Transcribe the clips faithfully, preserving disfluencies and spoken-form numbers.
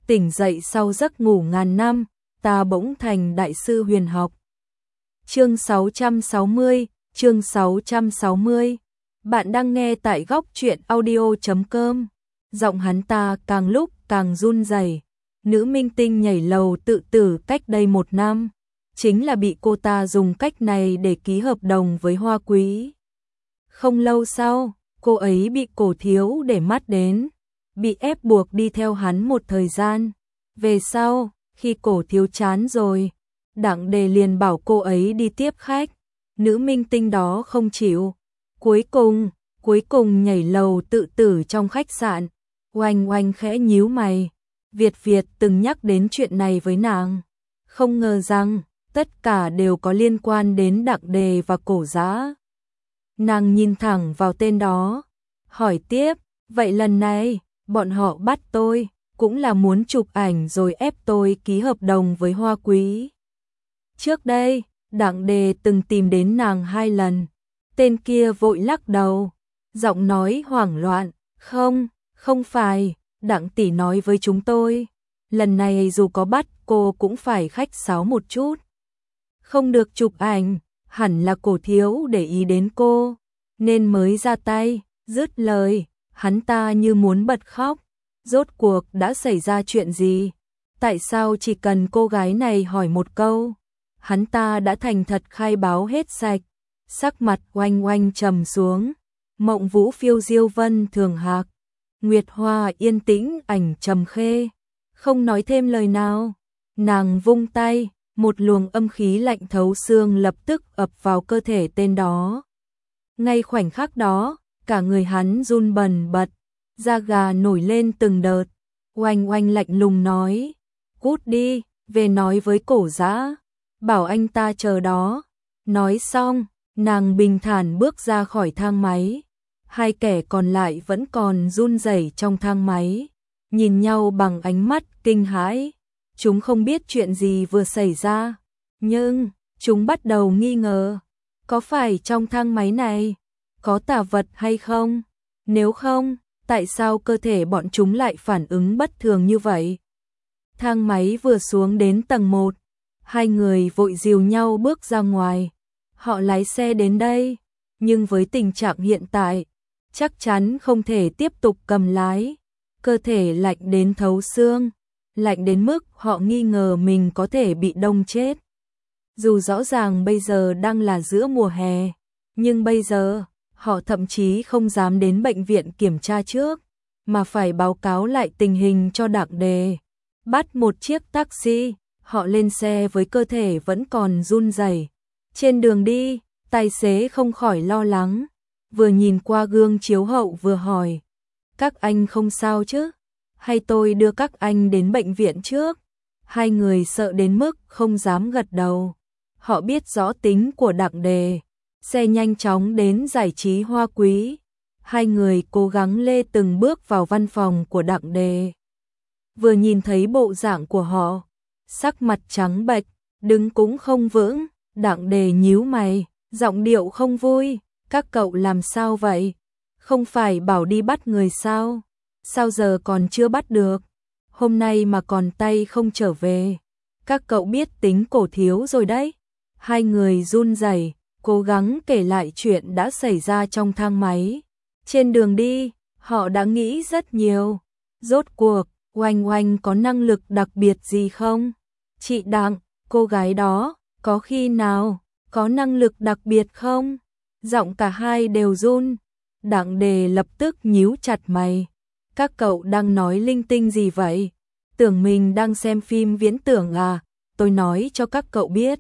tỉnh dậy sau giấc ngủ ngàn năm, ta bỗng thành đại sư huyền học. Chương sáu trăm sáu mươi, chương sáu trăm sáu mươi. Bạn đang nghe tại góc truyện audio chấm com. Giọng hắn ta càng lúc càng run rẩy. Nữ minh tinh nhảy lầu tự tử cách đây một năm, chính là bị cô ta dùng cách này để ký hợp đồng với Hoa Quý. Không lâu sau, cô ấy bị Cổ Thiếu để mắt đến, bị ép buộc đi theo hắn một thời gian. Về sau, khi Cổ Thiếu chán rồi, Đặng Đề liền bảo cô ấy đi tiếp khách. Nữ minh tinh đó không chịu. Cuối cùng, cuối cùng nhảy lầu tự tử trong khách sạn. Oanh Oanh khẽ nhíu mày. Việt Việt từng nhắc đến chuyện này với nàng. Không ngờ rằng, tất cả đều có liên quan đến Đặng Đề và Cổ Dã. Nàng nhìn thẳng vào tên đó, hỏi tiếp, vậy lần này, bọn họ bắt tôi, cũng là muốn chụp ảnh rồi ép tôi ký hợp đồng với Hoa Quý. Trước đây, Đặng Đề từng tìm đến nàng hai lần. Tên kia vội lắc đầu, giọng nói hoảng loạn, không, không phải, Đặng tỷ nói với chúng tôi, lần này dù có bắt cô cũng phải khách sáo một chút. Không được chụp ảnh, hẳn là Cổ Thiếu để ý đến cô, nên mới ra tay. Dứt lời, hắn ta như muốn bật khóc. Rốt cuộc đã xảy ra chuyện gì? Tại sao chỉ cần cô gái này hỏi một câu, hắn ta đã thành thật khai báo hết sạch? Sắc mặt Oanh Oanh trầm xuống. Mộng Vũ phiêu diêu vân thường hạc, Nguyệt Hoa yên tĩnh ảnh trầm khê, không nói thêm lời nào. Nàng vung tay, một luồng âm khí lạnh thấu xương lập tức ập vào cơ thể tên đó. Ngay khoảnh khắc đó, cả người hắn run bần bật, da gà nổi lên từng đợt. Oanh Oanh lạnh lùng nói, cút đi, về nói với Cổ Dã, bảo anh ta chờ đó. Nói xong, nàng bình thản bước ra khỏi thang máy. Hai kẻ còn lại vẫn còn run rẩy trong thang máy, nhìn nhau bằng ánh mắt kinh hãi. Chúng không biết chuyện gì vừa xảy ra, nhưng chúng bắt đầu nghi ngờ, có phải trong thang máy này có tà vật hay không? Nếu không, tại sao cơ thể bọn chúng lại phản ứng bất thường như vậy? Thang máy vừa xuống đến tầng một, hai người vội dìu nhau bước ra ngoài. Họ lái xe đến đây, nhưng với tình trạng hiện tại, chắc chắn không thể tiếp tục cầm lái. Cơ thể lạnh đến thấu xương, lạnh đến mức họ nghi ngờ mình có thể bị đông chết. Dù rõ ràng bây giờ đang là giữa mùa hè, nhưng bây giờ, họ thậm chí không dám đến bệnh viện kiểm tra trước, mà phải báo cáo lại tình hình cho Đặng Đề. Bắt một chiếc taxi, họ lên xe với cơ thể vẫn còn run rẩy. Trên đường đi, tài xế không khỏi lo lắng, vừa nhìn qua gương chiếu hậu vừa hỏi, các anh không sao chứ? Hay tôi đưa các anh đến bệnh viện trước? Hai người sợ đến mức không dám gật đầu. Họ biết rõ tính của Đặng Đề. Xe nhanh chóng đến giải trí Hoa Quý. Hai người cố gắng lê từng bước vào văn phòng của Đặng Đề. Vừa nhìn thấy bộ dạng của họ, sắc mặt trắng bệch, đứng cũng không vững. Đặng Đề nhíu mày, giọng điệu không vui, các cậu làm sao vậy? Không phải bảo đi bắt người sao? Sao giờ còn chưa bắt được? Hôm nay mà còn tay không trở về. Các cậu biết tính Cổ Thiếu rồi đấy. Hai người run rẩy, cố gắng kể lại chuyện đã xảy ra trong thang máy. Trên đường đi, họ đã nghĩ rất nhiều. Rốt cuộc, Oanh Oanh có năng lực đặc biệt gì không? Chị Đặng, cô gái đó, có khi nào có năng lực đặc biệt không? Giọng cả hai đều run. Đặng Đề lập tức nhíu chặt mày. Các cậu đang nói linh tinh gì vậy? Tưởng mình đang xem phim viễn tưởng à? Tôi nói cho các cậu biết.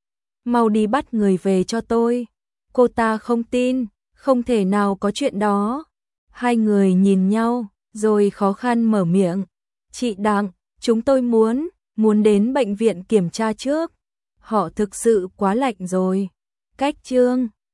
Mau đi bắt người về cho tôi. Cô ta không tin, không thể nào có chuyện đó. Hai người nhìn nhau, rồi khó khăn mở miệng. Chị Đặng, chúng tôi muốn, muốn đến bệnh viện kiểm tra trước. Họ thực sự quá lạnh rồi. Cách chương